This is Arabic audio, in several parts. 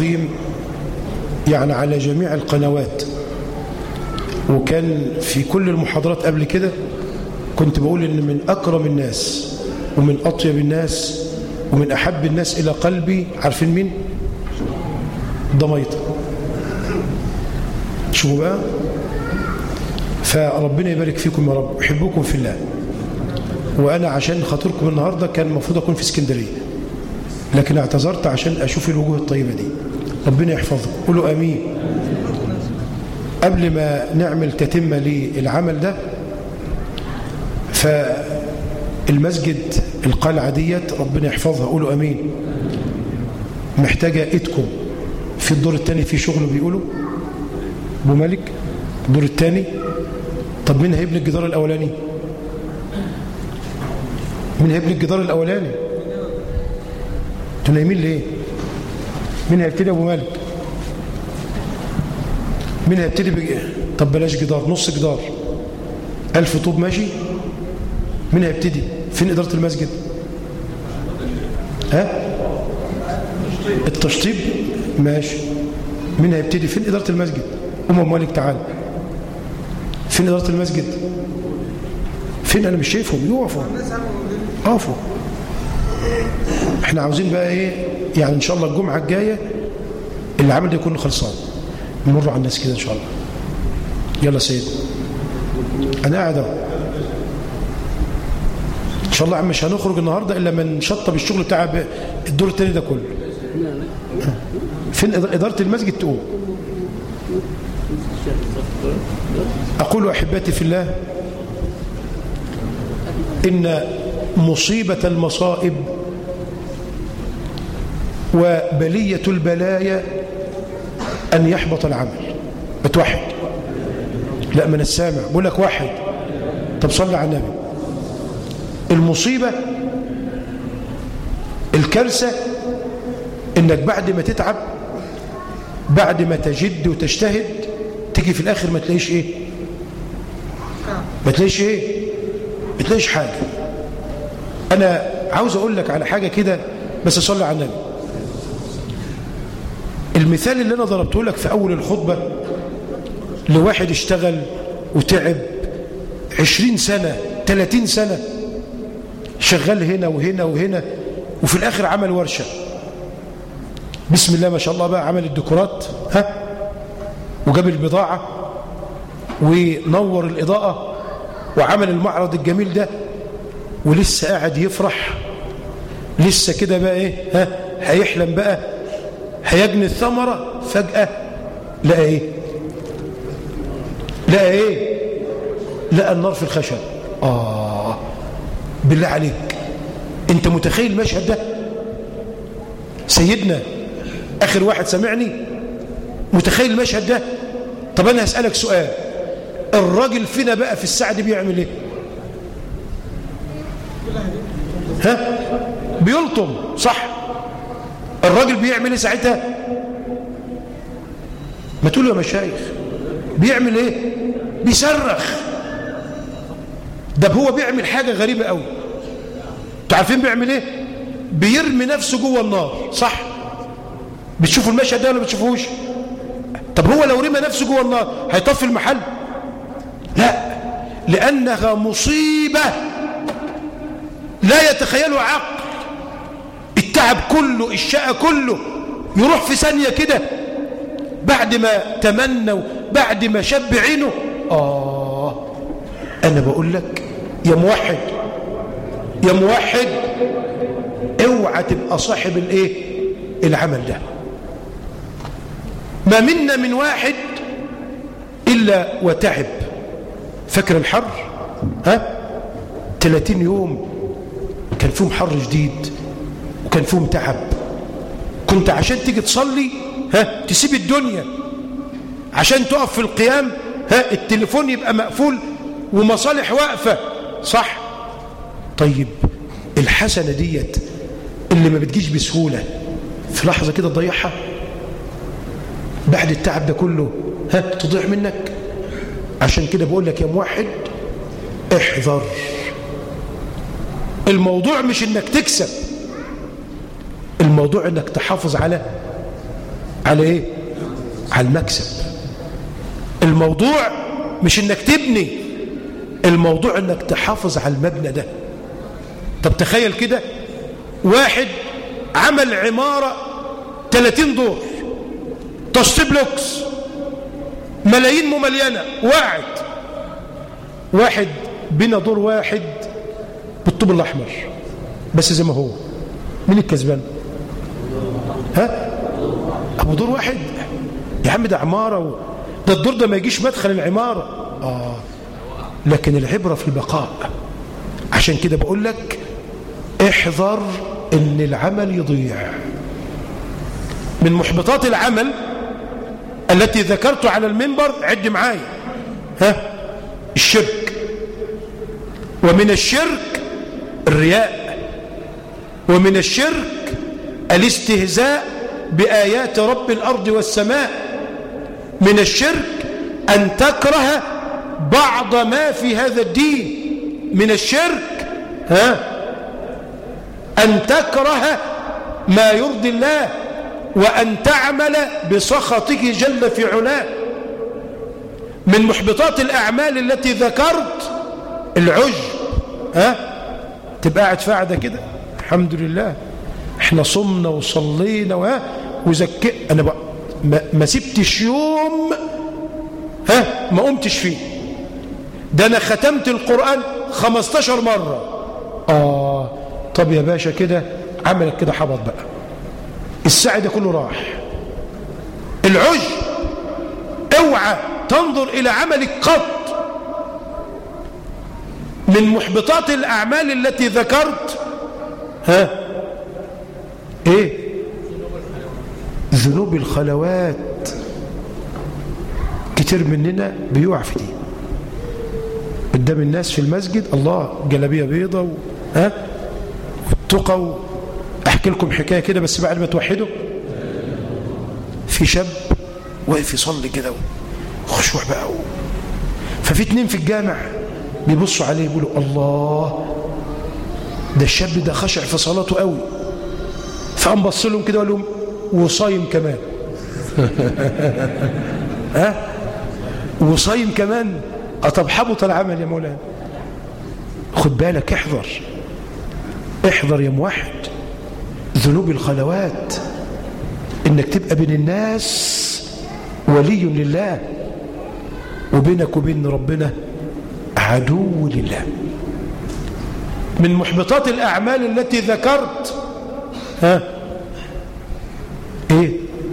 عظيم يعني على جميع القنوات، وكان في كل المحاضرات قبل كده كنت بقول إن من أكرم الناس ومن أطيب الناس ومن أحب الناس إلى قلبي، عارفين مين؟ ضميطة. شوفوا بقى، فربنا يبارك فيكم يا رب، أحبكم في الله. وأنا عشان خاطركم النهاردة كان المفروض أكون في اسكندرية، لكن اعتذرت عشان أشوف الوجوه الطيبة دي. ربنا يحفظكم، قولوا آمين. قبل ما نعمل تتمة للعمل ده، فالمسجد القلعة ديت ربنا يحفظها، قولوا آمين، محتاجة إيدكم. في الدور الثاني في شغل بيقولوا أبو مالك، الدور الثاني. طب مين هيبني الجدار الأولاني؟ مين هيبني الجدار الأولاني؟ انتوا نايمين ليه؟ مين هيبتدي أبو مالك؟ مين هيبتدي طب بلاش جدار، نص جدار، 1000 طوب ماشي. مين هيبتدي؟ فين إدارة المسجد؟ ها؟ التشطيب ماشي. مين هيبتدي؟ فين إدارة المسجد؟ أبو مالك تعال. فين إدارة المسجد؟ فين؟ أنا مش شايفهم، يقفوا قفوا. احنا عاوزين بقى ايه يعني؟ ان شاء الله الجمعة الجاية العمل ده يكون خلصان، نمر على الناس كده ان شاء الله. يلا سيد، انا قاعد اهو ان شاء الله. عم مش هنخرج النهارده الا من نشطب الشغل بتاع الدور الثاني ده كله. فين إدارة المسجد؟ تقوم. أقول أحبتي في الله، إن مصيبة المصائب وبلية البلايا أن يحبط العمل. بتوحد؟ لا، من السامع بقول لك واحد. طب صلي على النبي. المصيبة الكارثة إنك بعد ما تتعب، بعد ما تجد وتجتهد، تيجي في الآخر ما تلاقيش إيه؟ ما تلاقيش إيه؟ ما تلاقيش حاجة. أنا عاوز أقول لك على حاجة كده، بس صلي على النبي. المثال اللي أنا ضربته لك في أول الخطبة لواحد اشتغل وتعب 20 سنة 30 سنة شغال هنا وهنا وهنا، وفي الآخر عمل ورشة بسم الله ما شاء الله بقى، عمل الديكورات وجاب البضاعة ونور الإضاءة وعمل المعرض الجميل ده، ولسه قاعد يفرح، لسه كده بقى ايه هيحلم بقى، هيجني الثمرة. فجأة لقى ايه؟ لقى ايه؟ لقى النار في الخشب. بالله عليك، انت متخيل المشهد ده؟ سيدنا اخر واحد سمعني متخيل المشهد ده؟ طب انا هسألك سؤال، الراجل فينا بقى في الساعة دي بيعمل ايه؟ بيلطم، صح؟ الراجل بيعمل ايه ساعتها؟ ما تقولوا يا مشايخ، بيعمل ايه؟ بيصرخ. ده هو بيعمل حاجة غريبة قوي. انتوا عارفين بيعمل ايه؟ بيرمي نفسه جوه النار، صح؟ بتشوفوا المشهد ده ولا ما بتشوفوش؟ طب هو لو رمى نفسه جوه النار هيطفي المحل؟ لا، لأنها مصيبة لا يتخيلها عقل. التعب كله، الشقة كله يروح في ثانية كده بعد ما تمنى، بعد ما شب عينه. أنا بقول لك يا موحد، يا موحد، اوعى تبقى صاحب الايه؟ العمل ده. ما منا من واحد إلا وتعب. فاكر الحر؟ 30 يوم كان فيهم حر شديد وكان فيهم تعب. كنت عشان تيجي تصلي تسيب الدنيا عشان تقف في القيام، التليفون يبقى مقفول ومصالح واقفة، صح؟ طيب الحسنة ديت اللي ما بتجيش بسهولة في لحظة كده تضيعها بعد التعب ده كله، تضيع منك. عشان كده بقول لك يا موحد احذر. الموضوع مش انك تكسب، الموضوع انك تحافظ على على ايه؟ على المكسب. الموضوع مش انك تبني، الموضوع انك تحافظ على المبنى ده. طب تخيل كده واحد عمل عمارة 30 دور تشطيب لوكس ملايين مملينة، واحد بنا دور واحد بالطوب الأحمر بس زي ما هو، مين الكسبان؟ ها؟ أبو دور واحد يا عم، ده عمارة ده الدور ده ما يجيش مدخل العمارة. لكن العبرة في البقاء. عشان كده بقول لك احذر ان العمل يضيع. من محبطات العمل التي ذكرت على المنبر، عد معايا، الشرك، ومن الشرك الرياء، ومن الشرك الاستهزاء بآيات رب الأرض والسماء، من الشرك أن تكره بعض ما في هذا الدين، من الشرك أن تكره ما يرضي الله وأن تعمل بسخطه جل في علاه. من محبطات الأعمال التي ذكرت العجب. تبقى قاعد في قاعدة كده الحمد لله احنا صمنا وصلينا انا بقى ما سبتش يوم ما قمتش فيه، ده انا ختمت القرآن 15 مرة. طب يا باشا كده عملك كده حبط بقى، السعي ده كله راح. العجب، اوعى تنظر الى عملك قط. من محبطات الاعمال التي ذكرت ايه؟ ذنوب الخلوات. كتير مننا بيقع في دي قدام الناس في المسجد، الله جلابيه بيضه والتقى. احكي لكم حكايه كده بس بعد ما توحدوا. في شاب واقف يصلي كده وخشوع بقى ففي 2 في الجامع بيبصوا عليه يقولوا الله ده الشاب ده خشع في صلاته قوي. فقام بص لهم كده وقال لهم وصايم كمان. وصايم كمان. طب حبط العمل يا مولانا. خد بالك، احذر يا موحد ذنوب الخلوات، انك تبقى بين الناس ولي لله وبينك وبين ربنا عدو لله. من محبطات الأعمال التي ذكرت ايه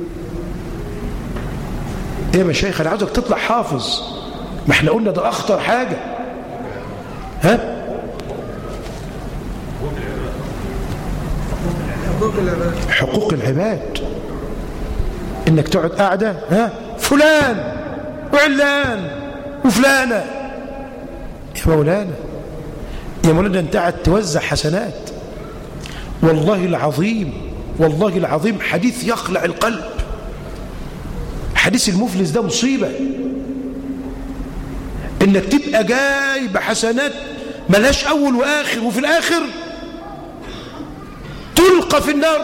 يا مشايخ؟ انا عاوزك تطلع حافظ، ما احنا قلنا ده اخطر حاجة. حقوق العباد. انك تقعد قاعدة فلان وعلان وفلانة. يا مولانا انت قاعد توزع حسنات. والله العظيم حديث يخلع القلب. حديث المفلس ده مصيبة، انك تبقى جاي بحسنات ملهاش اول واخر، وفي الاخر تلقى في النار.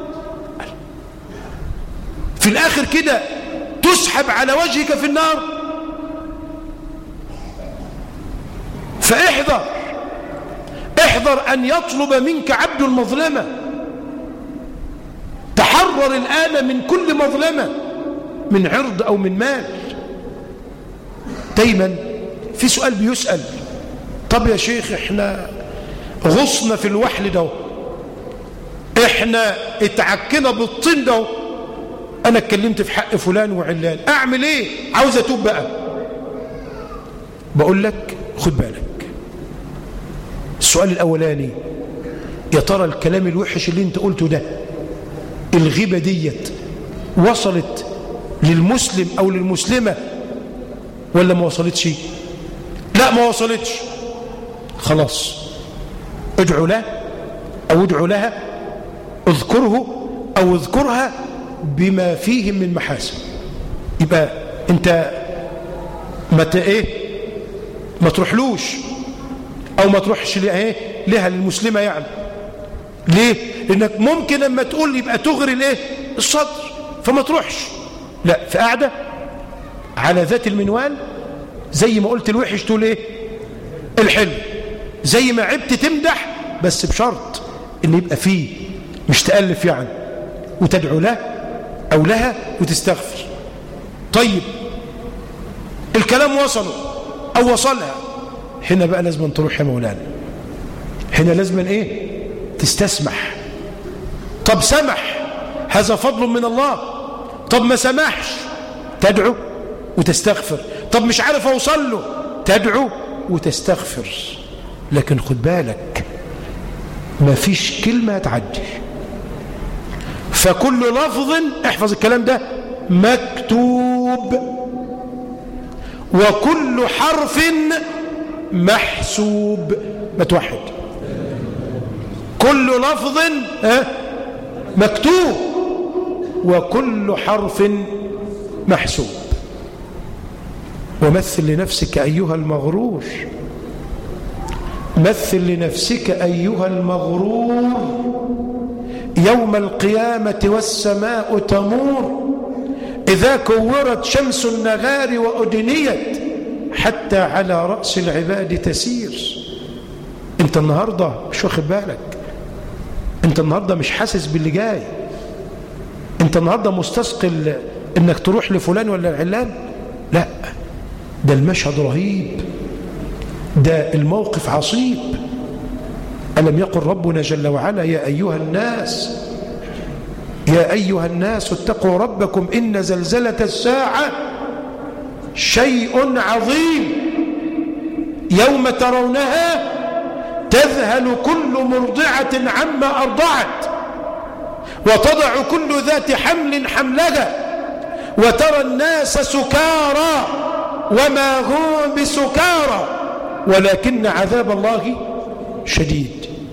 في الاخر كده تسحب على وجهك في النار. فاحذر أن يطلب منك عبد المظلمة. تحرر الآن من كل مظلمة، من عرض أو من مال. دايما في سؤال بيسأل، طب يا شيخ احنا غصنا في الوحل ده، احنا اتعكنا بالطين ده، انا اتكلمت في حق فلان وعلان، اعمل ايه؟ عاوز اتوب بقى. بقول لك خد بالك. السؤال الأولاني، يا ترى الكلام الوحش اللي انت قلته ده، الغيبة ديت وصلت للمسلم أو للمسلمة ولا ما وصلتش؟ لا ما وصلتش. خلاص ادعو له أو ادعو لها، اذكره أو اذكرها بما فيهم من محاسن. يبقى انت ما تروحلوش أو ما تروحش لها للمسلمة. يعني ليه؟ لأنك ممكن لما تقول يبقى تغري الصدر، فما تروحش. لا، في قاعدة على ذات المنوال، زي ما قلت الوحش تقول ايه؟ الحلو. زي ما عبت تمدح، بس بشرط ان يبقى فيه، مش تألف يعني، وتدعو له او لها وتستغفر. طيب الكلام وصله او وصلها، هنا بقى لازم تروح يا مولانا، هنا لازم ايه؟ تستسمح. طب سمح، هذا فضل من الله. طب ما سمحش، تدعو وتستغفر. طب مش عارف اوصل له، تدعو وتستغفر. لكن خد بالك، ما فيش كلمة تعدي. فكل لفظ، احفظ الكلام ده، مكتوب، وكل حرف محسوب. ما توحد. كل لفظ مكتوب، وكل حرف محسوب. ومثل لنفسك أيها المغرور، مثل لنفسك أيها المغرور يوم القيامة والسماء تمور، إذا كورت شمس النهار وأدنيت حتى على رأس العباد تسير. أنت النهاردة مش واخد بالك، أنت النهاردة مش حاسس باللي جاي، أنت النهاردة مستثقل إنك تروح لفلان ولا العلان. لا، ده المشهد رهيب، ده الموقف عصيب. ألم يقل ربنا جل وعلا يا أيها الناس، يا أيها الناس اتقوا ربكم إن زلزلة الساعة شيء عظيم، يوم ترونها تذهل كل مرضعة عما أرضعت، وتضع كل ذات حمل حملها، وترى الناس سكارى وما هم بسكارى ولكن عذاب الله شديد.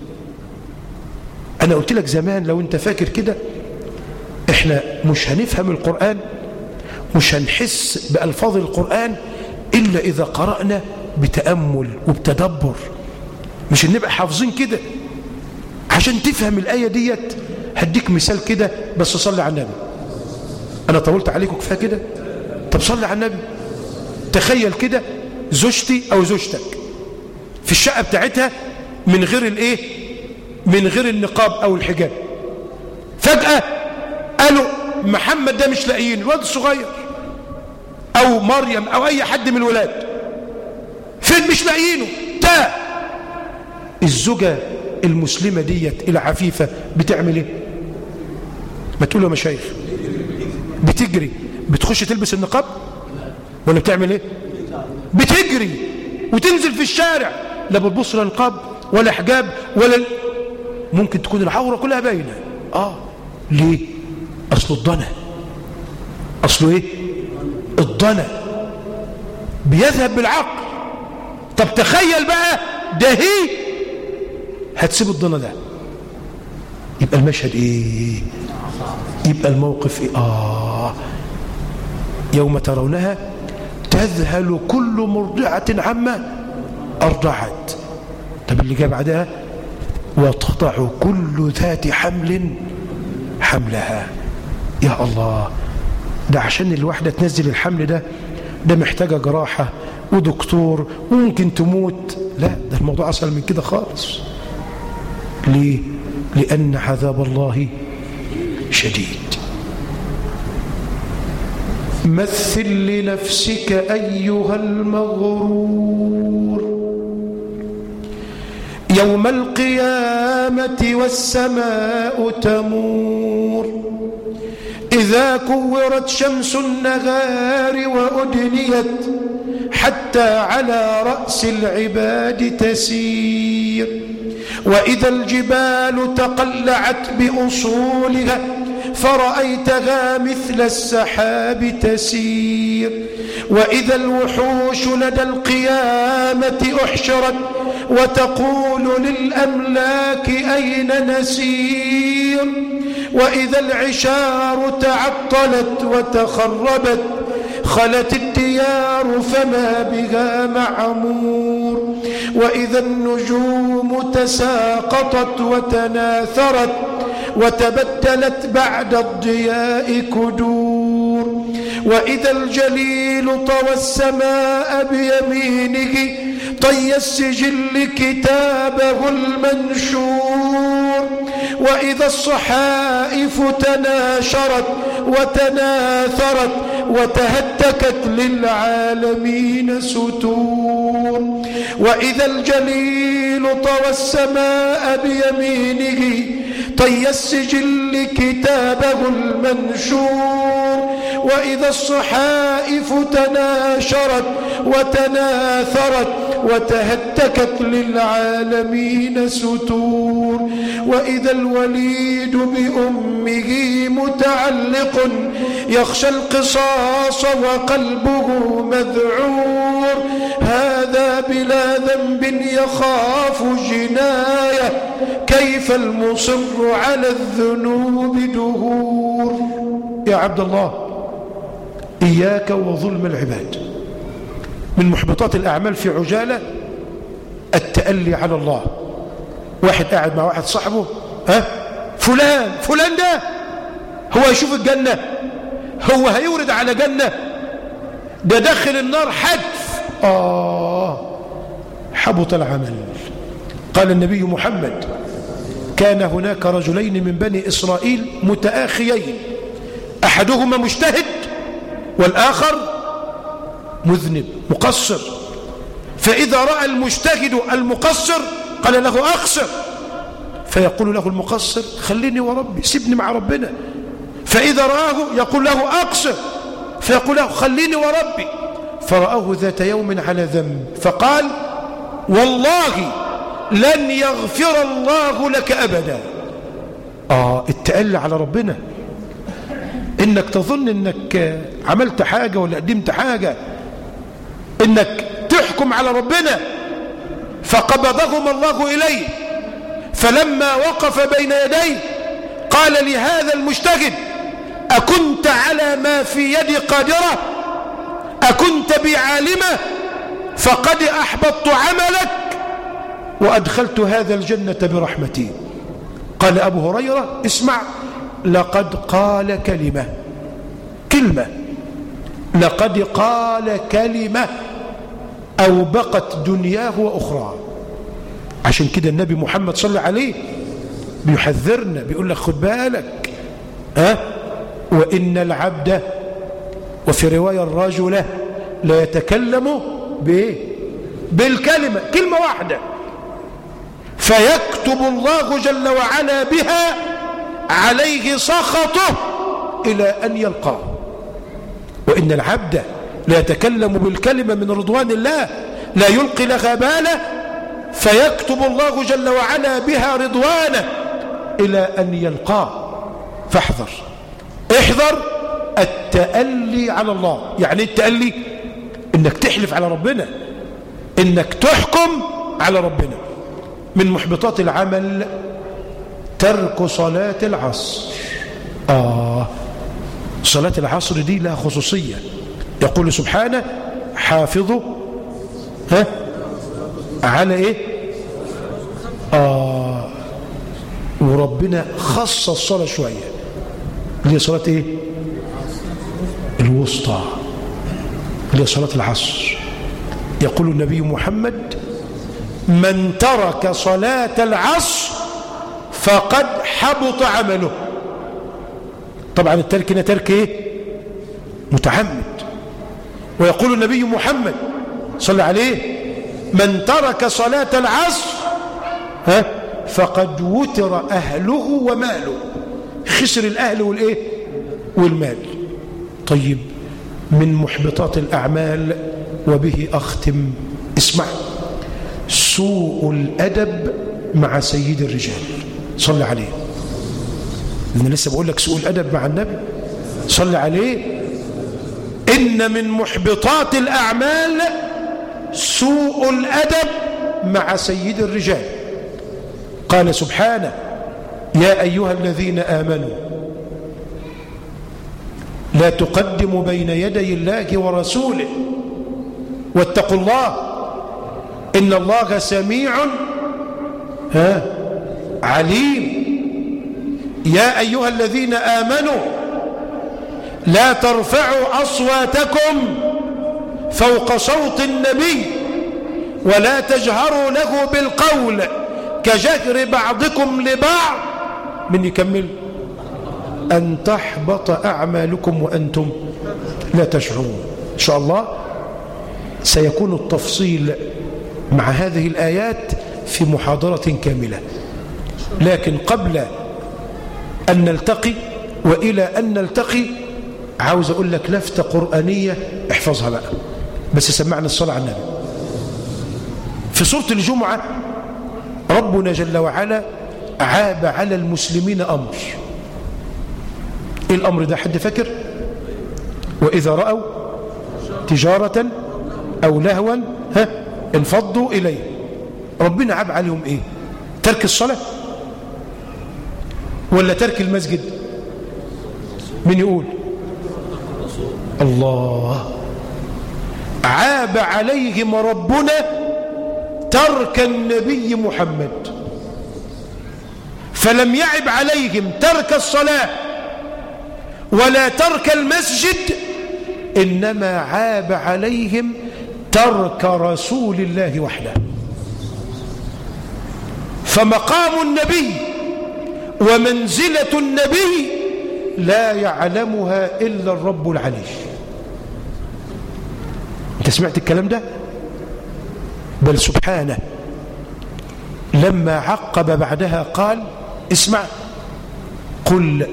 أنا قلت لك زمان، لو أنت فاكر كده، إحنا مش هنفهم القرآن، مش هنحس بألفاظ القرآن إلا إذا قرأنا بتأمل وبتدبر. مش نبقى حافظين كده. عشان تفهم الآية ديت هديك مثال كده، بس صلي على النبي. أنا طولت عليكم كفاية كده؟ طب صلي على النبي. تخيل كده زوجتي أو زوجتك في الشقة بتاعتها من غير الإيه؟ من غير النقاب أو الحجاب. فجأة قالوا محمد ده مش لاقيين، الواد الصغير أو مريم أو أي حد من الولاد، فين مش لاقيينه؟ تاه. الزوجة المسلمة ديت العفيفة بتعمل ايه؟ ما تقول له مشايخ، بتجري بتخش تلبس النقاب ولا بتعمل ايه؟ بتجري وتنزل في الشارع، لا بتبص لا نقاب ولا حجاب ولا ممكن تكون العورة كلها باينة. ليه؟ اصل الضنا. اصله ايه؟ الضنا بيذهب بالعقل. طب تخيل بقى ده هي هتسيب الضنا ده، يبقى المشهد ايه؟ يبقى الموقف ايه؟ يوم ترونها تذهل كل مرضعة عما أرضعت. طب اللي جاء بعدها وتضع كل ذات حمل حملها. يا الله، ده عشان الواحدة تنزل الحمل ده محتاجة جراحة ودكتور وممكن تموت. لا، ده الموضوع أسهل من كده خالص. ليه؟ لأن عذاب الله شديد. مثل لنفسك أيها المغرور يوم القيامة والسماء تمور، إذا كورت شمس النهار وأدنيت حتى على رأس العباد تسير، وإذا الجبال تقلعت بأصولها فرأيتها مثل السحاب تسير، وإذا الوحوش لدى القيامة أحشرت وتقول للأملاك أين نسير، وإذا العشار تعطلت وتخربت خلت الديار فما بها معمور، وإذا النجوم تساقطت وتناثرت وتبدلت بعد الضياء كدور. وإذا الجليل طوى السماء بيمينه طي السجل كتابه المنشور. وإذا الصحائف تناشرت وتناثرت وتهتكت للعالمين ستور. وإذا الجليل طوى السماء بيمينه طي السجل كتابه المنشور. وإذا الصحائف تناشرت وتناثرت وتهتكت للعالمين ستور. وإذا الوليد بأمه متعلق يخشى القصاص وقلبه مذعور. هذا بلا ذنب يخاف جناية كيف المصر على الذنوب دهور. يا عبد الله إياك وظلم العباد. من محبطات الأعمال في عجالة التألي على الله. واحد قاعد مع واحد صاحبه، فلان ده هو يشوف الجنة، هو هيورد على جنة، ده داخل النار حتف. حبط العمل. قال النبي محمد: كان هناك رجلين من بني إسرائيل متآخيين، أحدهما مجتهد والآخر مذنب مقصر. فإذا رأى المجتهد المقصر قال له: أقصر. فيقول له المقصر: خليني وربي، سيبني مع ربنا. فإذا رآه يقول له: أقصر. فيقول له: خليني وربي. فرآه ذات يوم على ذنب فقال: والله لن يغفر الله لك أبدا. التألي على ربنا، إنك تظن إنك عملت حاجة ولا قدمت حاجة، إنك تحكم على ربنا. فقبضهم الله إليه، فلما وقف بين يديه قال لهذا المجتهد: أكنت على ما في يدي قادرة؟ أكنت بعالمة؟ فقد أحبطت عملك وأدخلت هذا الجنة برحمتي. قال أبو هريرة: اسمع، لقد قال كلمة لقد قال كلمة أوبقت دنياه وأخرى. عشان كده النبي محمد صلى الله عليه بيحذرنا، بيقول لك خد بالك، وإن العبد، وفي رواية الرجل، لا يتكلم بالكلمة، كلمة واحدة، فيكتب الله جل وعلا بها عليه سخطه إلى أن يلقاه. وإن العبد لا يتكلم بالكلمة من رضوان الله لا يلقي لها باله، فيكتب الله جل وعلا بها رضوانه إلى أن يلقاه. فاحذر، احذر التألي على الله. يعني التألي إنك تحلف على ربنا، إنك تحكم على ربنا. من محبطات العمل ترك صلاة العصر. صلاة العصر دي لها خصوصية. يقول سبحانه: حافظوا على وربنا خص الصلاة شوية، اللي هي صلاة الوسطى، اللي هي صلاة العصر. يقول النبي محمد: من ترك صلاة العصر فقد حبط عمله. طبعا الترك هنا ترك متعمد. ويقول النبي محمد صلى عليه: من ترك صلاة العصر فقد وتر أهله وماله، خسر الأهل والمال. طيب، من محبطات الأعمال وبه أختم، اسمع: سوء الأدب مع سيد الرجال. صلى عليه. أنا لسه بقول لك سوء الأدب مع النبي، صلى عليه. إن من محبطات الأعمال سوء الأدب مع سيد الرجال. قال سبحانه: يا أيها الذين آمنوا لا تقدموا بين يدي الله ورسوله واتقوا الله إن الله سميع عليم. يا أيها الذين آمنوا لا ترفعوا أصواتكم فوق صوت النبي ولا تجهروا له بالقول كجهر بعضكم لبعض من يكمل أن تحبط أعمالكم وأنتم لا تشعرون. إن شاء الله سيكون التفصيل مع هذه الآيات في محاضرة كاملة، لكن قبل أن نلتقي وإلى أن نلتقي عاوز أقول لك لفتة قرآنية احفظها بقى، بس سمعنا الصلاة على النبي. في سورة الجمعة ربنا جل وعلا عاب على المسلمين أمر. إيه الأمر ده؟ حد فاكر؟ وإذا رأوا تجارة أو لهوا انفضوا إليه. ربنا عاب عليهم إيه؟ ترك الصلاة ولا ترك المسجد؟ من يقول؟ الله. عاب عليهم ربنا ترك النبي محمد، فلم يعب عليهم ترك الصلاة ولا ترك المسجد، إنما عاب عليهم ترك رسول الله وحده. فمقام النبي ومنزلة النبي لا يعلمها إلا الرب العلي. أنت سمعت الكلام ده؟ بل سبحانه لما عقب بعدها قال اسمع قل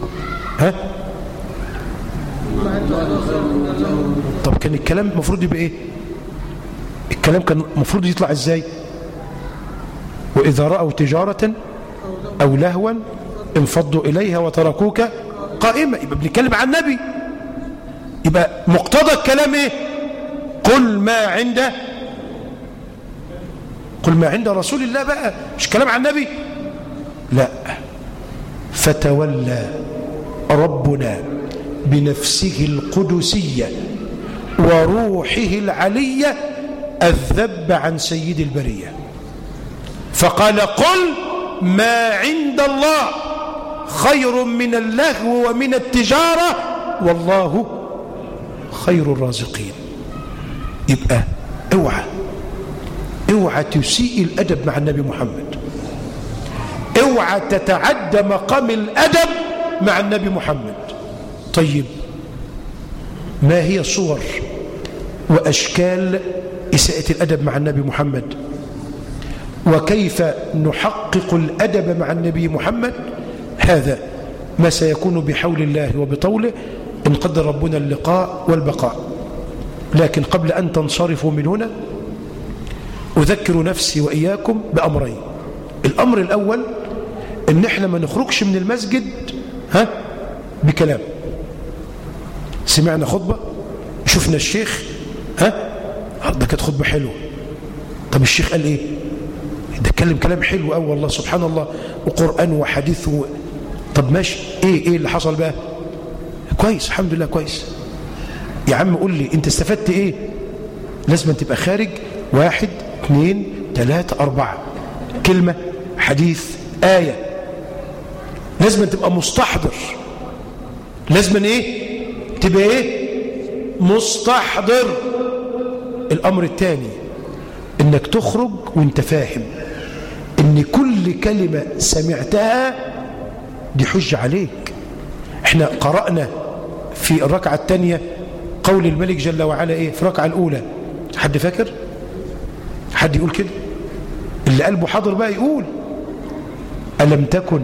طب كان الكلام المفروض يبقى ايه؟ الكلام كان المفروض يطلع ازاي؟ وإذا رأوا تجارة أو لهوا انفضوا إليها وتركوك قائمة. يبقى بنتكلم عن النبي، يبقى مقتضى الكلام ايه؟ قل ما عند رسول الله بقى، مش كلام عن النبي. لا، فتولى ربنا بنفسه القدسية وروحه العلية الذب عن سيد البرية، فقال قل ما عند الله خير من اللهو ومن التجارة والله خير الرازقين. يبقى اوعى تسيء الأدب مع النبي محمد، اوعى تتعدى مقام الأدب مع النبي محمد. طيب ما هي صور وأشكال إساءة الأدب مع النبي محمد؟ وكيف نحقق الأدب مع النبي محمد؟ هذا ما سيكون بحول الله وبطوله إن قدر ربنا اللقاء والبقاء. لكن قبل أن تنصرفوا من هنا أذكر نفسي وإياكم بأمرين. الأمر الأول إن إحنا ما نخرجش من المسجد بكلام. سمعنا خطبة، شفنا الشيخ ده كانت خطبة حلوة، طب الشيخ قال إيه؟ ده اتكلم كلام حلو أوي والله سبحان الله، وقرآن وحديث طب ماشي، إيه اللي حصل بقى؟ كويس الحمد لله كويس. يا عم قول لي أنت استفدت إيه؟ لازم تبقى خارج 1 2 3 4 كلمة حديث آية، لازم تبقى مستحضر، لازم إيه؟ تبقى إيه؟ مستحضر. الأمر الثاني إنك تخرج وانت فاهم إن كل كلمة سمعتها دي حجة عليك. احنا قرأنا في الركعة الثانية قول الملك جل وعلا إيه في الركعة الأولى؟ حد فاكر؟ حد يقول كده؟ اللي قلبه حاضر بقى يقول ألم تكن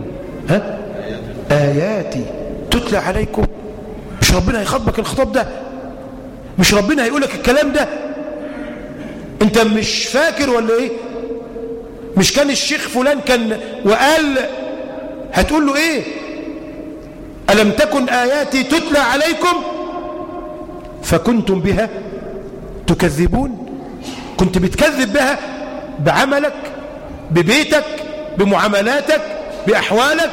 آياتي تتلى عليكم. مش ربنا هيخاطبك الخطاب ده؟ مش ربنا هيقولك الكلام ده؟ انت مش فاكر ولا ايه؟ مش كان الشيخ فلان كان وقال هتقول له ايه؟ ألم تكن آياتي تتلى عليكم فكنتم بها تكذبون. كنت بتكذب بها بعملك، ببيتك، بمعاملاتك، بأحوالك.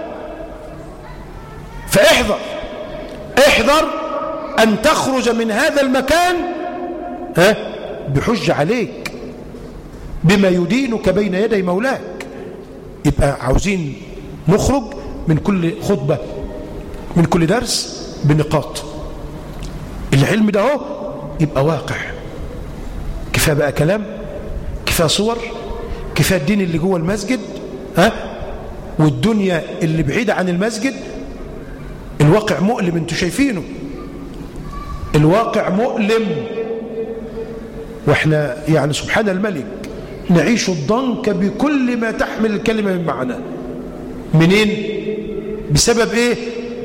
احذر أن تخرج من هذا المكان بحجة عليك بما يدينك بين يدي مولاك. يبقى عاوزين نخرج من كل خطبة من كل درس بنقاط. العلم ده هو يبقى واقع. كفاية بقى كلام، كفاية صور، كفاية الدين اللي جوه المسجد والدنيا اللي بعيدة عن المسجد. الواقع مؤلم، انتوا شايفينه، الواقع مؤلم، واحنا يعني سبحان الملك نعيش الضنك بكل ما تحمل الكلمة من معنى. منين؟ بسبب ايه؟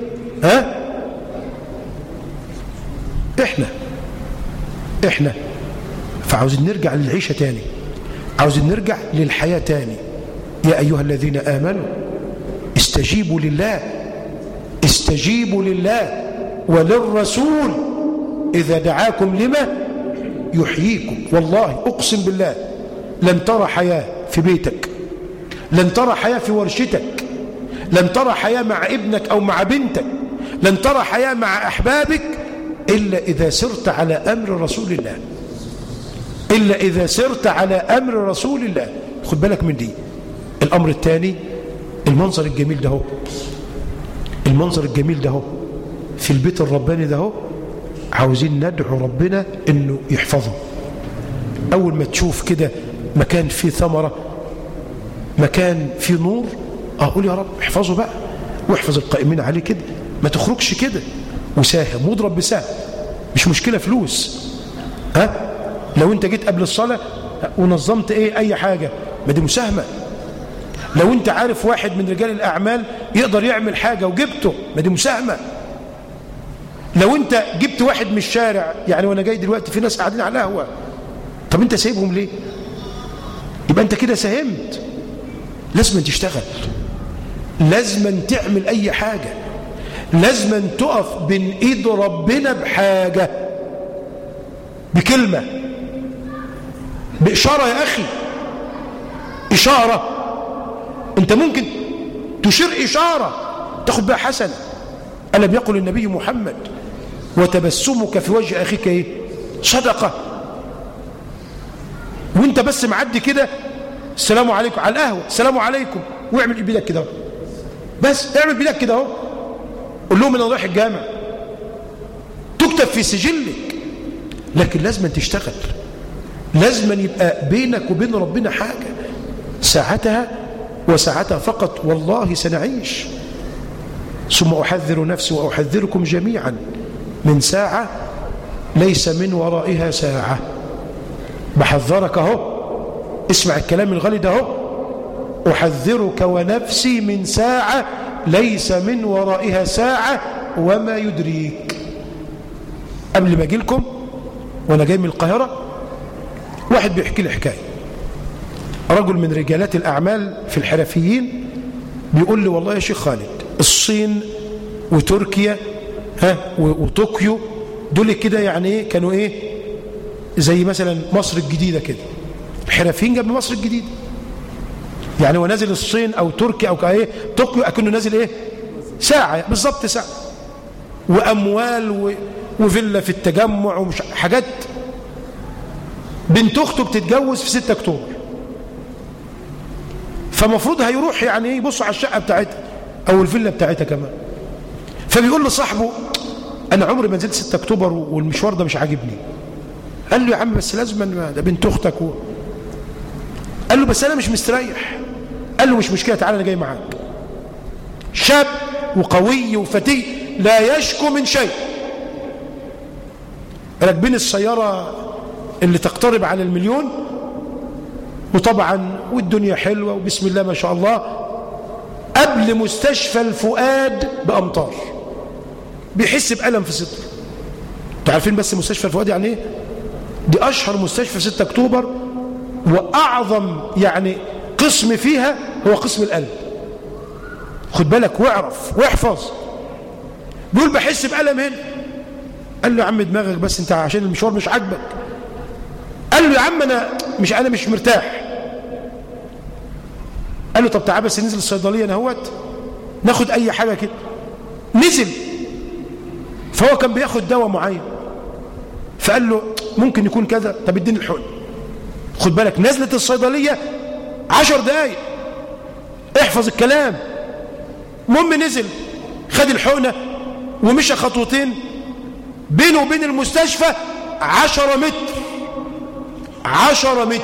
احنا فعاوزين نرجع للعيشة تاني، عاوزين نرجع للحياة تاني. يا أيها الذين آمنوا استجيبوا لله، استجيبوا لله وللرسول إذا دعاكم لما يحييكم. والله أقسم بالله لن ترى حياة في بيتك، لن ترى حياة في ورشتك، لن ترى حياة مع ابنك أو مع بنتك، لن ترى حياة مع أحبابك إلا إذا سرت على أمر رسول الله، إلا إذا سرت على أمر رسول الله. خد بالك من دي. الأمر الثاني المنظر الجميل ده هو، المنظر الجميل ده هو في البيت الرباني ده هو، عاوزين ندعو ربنا إنه يحفظه. أول ما تشوف كده مكان فيه ثمرة، مكان فيه نور، أقول يا رب احفظه بقى، واحفظ القائمين عليه كده، ما تخرجش كده، وساهم واضرب بسهم، مش مشكلة فلوس. لو انت جيت قبل الصلاة ونظمت اي حاجة، ما دي مساهمة. لو انت عارف واحد من رجال الأعمال يقدر يعمل حاجة وجبته، ما دي مساهمة. لو انت جبت واحد من الشارع، يعني وانا جاي دلوقتي في ناس قاعدين على القهوة، طب انت سايبهم ليه؟ يبقى انت كده ساهمت. لازم تشتغل، لازم تعمل اي حاجة، لازم تقف بين ايد ربنا بحاجة، بكلمة، بإشارة. يا أخي إشارة، أنت ممكن تشير إشارة تاخد بها حسنة. ألم يقل النبي محمد وتبسمك في وجه أخيك إيه؟ صدقة. وانت بس معدي كده السلام عليكم على القهوة، السلام عليكم، واعمل بيدك كده، بس اعمل بيدك كده اهو، قول لهم انا رايح الجامع، تكتب في سجلك. لكن لازم تشتغل، لازم يبقى بينك وبين ربنا حاجة، ساعتها وساعتها فقط والله سنعيش. ثم أحذر نفسي وأحذركم جميعا من ساعة ليس من ورائها ساعة. بحذرك اهو، اسمع الكلام الغالي ده اهو، أحذرك ونفسي من ساعة ليس من ورائها ساعة وما يدريك. قبل ما اجي لكم وانا جاي من القاهرة، واحد بيحكي لي حكاية، رجل من رجالات الأعمال في الحرفيين، بيقول لي والله يا شيخ خالد، الصين وتركيا وطوكيو دول كده يعني ايه، كانوا ايه زي مثلا مصر الجديدة كده، الحرفيين جنب مصر الجديدة. يعني هو نازل الصين او تركيا او ايه طوكيو اكنه نازل ايه ساعة بالظبط، ساعة، واموال وفيلا في التجمع ومش حاجات. بنت اخته بتتجوز في 6 اكتوبر، فمفروض هيروح يعني يبص على الشقة بتاعتها او الفيلا بتاعتها كمان. فبيقول لصاحبه انا عمري ما نزلت 6 اكتوبر والمشوار ده مش عاجبني. قال له يا عم بس لازم، ده بنت اختك قال له بس انا مش مستريح. قال له مش مشكلة، تعالى انا جاي معاك. شاب وقوي وفتي لا يشكو من شيء، راكبين السيارة اللي تقترب على 1,000,000، وطبعا والدنيا حلوة وبسم الله ما شاء الله. قبل مستشفى الفؤاد بأمطار، بيحس بألم في صدره. انتوا عارفين بس مستشفى الفؤاد يعني ايه؟ دي أشهر مستشفى في 6 أكتوبر، وأعظم يعني قسم فيها هو قسم القلب. خد بالك واعرف واحفظ. بيقول بحس بألم هنا. قال له يا عم دماغك بس، انت عشان المشوار مش عاجبك. قال له يا عم انا مش مرتاح. قال له طب تعال بس ننزل الصيدليه نهوت ناخد اي حاجه كده. نزل، فهو كان بياخد دواء معين، فقال له ممكن يكون كذا، طب اديني الحقن. خد بالك نزلت الصيدليه 10 دقايق، احفظ الكلام. المهم نزل خد الحقنة ومشى خطوتين، بينه وبين المستشفى 10 متر، 10 متر.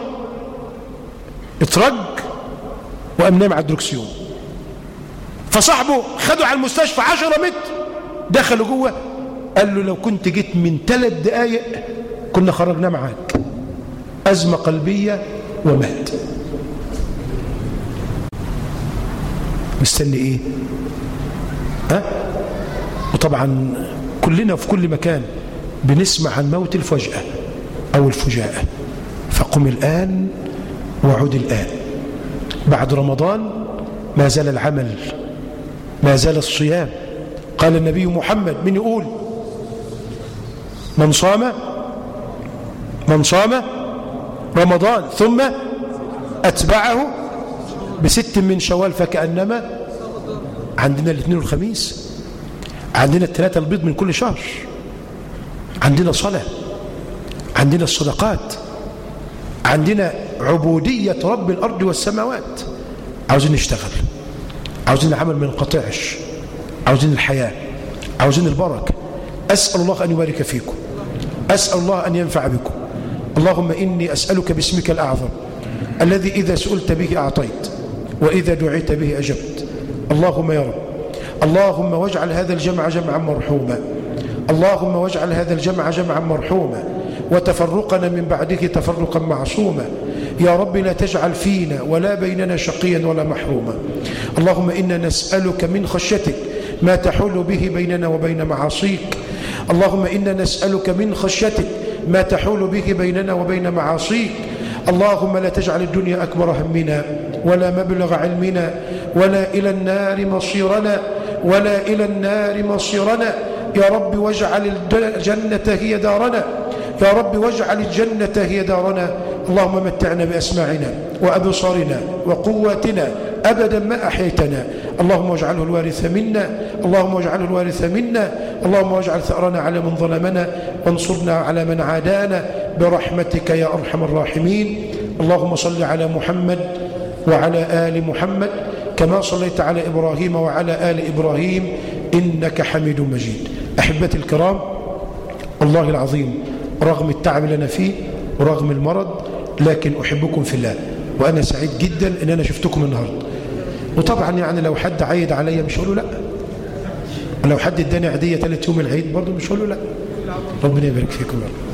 اترج وقام نام على الدركسيون. فصاحبه خده على المستشفى 10 متر، دخلوا جوه، قال له لو كنت جيت من 3 دقايق كنا خرجنا معاك. أزمة قلبية ومات. مستني ايه؟ وطبعا كلنا في كل مكان بنسمع عن موت الفجأة أو الفجاءة. فقم الآن وعد الآن. بعد رمضان ما زال العمل، ما زال الصيام. قال النبي محمد، من يقول؟ من صام رمضان ثم أتبعه ب6 من شوال فكأنما. عندنا الاثنين والخميس، عندنا ال3 البيض من كل شهر، عندنا صلاة، عندنا الصدقات، عندنا عبودية رب الأرض والسماوات. عاوزين نشتغل، عاوزين العمل ما ينقطعش، عاوزين الحياة، عاوزين البركة. أسأل الله أن يبارك فيكم، أسأل الله أن ينفع بكم. اللهم إني أسألك باسمك الأعظم الذي إذا سئلت به أعطيت وإذا دعيت به أجبت. اللهم يا رب، اللهم واجعل هذا الجمع جمعا مرحوما، اللهم واجعل هذا الجمع جمعا مرحوما، وتفرقنا من بعده تفرقا معصوما. يا رب لا تجعل فينا ولا بيننا شقيا ولا محروما. اللهم إنا نسألك من خشيتك ما تحول به بيننا وبين معاصيك. اللهم إنا نسألك من خشيتك ما تحول به بيننا وبين معاصيك. اللهم لا تجعل الدنيا أكبر همنا ولا مبلغ علمنا ولا إلى النار مصيرنا، ولا إلى النار مصيرنا. يا رب واجعل الجنة هي دارنا، يا رب واجعل الجنة هي دارنا. اللهم متعنا بأسماعنا وأبصارنا وقواتنا أبدا ما أحيتنا. اللهم واجعله الوارث منا، اللهم واجعله الوارث منا. اللهم واجعل ثأرنا على من ظلمنا وانصرنا على من عادانا برحمتك يا أرحم الراحمين. اللهم صل على محمد وعلى آل محمد كما صليت على إبراهيم وعلى آل إبراهيم إنك حميد مجيد. أحبتي الكرام، والله العظيم رغم التعب لنا فيه ورغم المرض، لكن أحبكم في الله، وأنا سعيد جدا أن أنا شفتكم النهاردة. وطبعا يعني لو حد عايد عليا مش هقول له لا، ولو حد اداني عيدية 3 يوم العيد برضه مش هقول له لا. ربنا يبارك فيكم يا رب.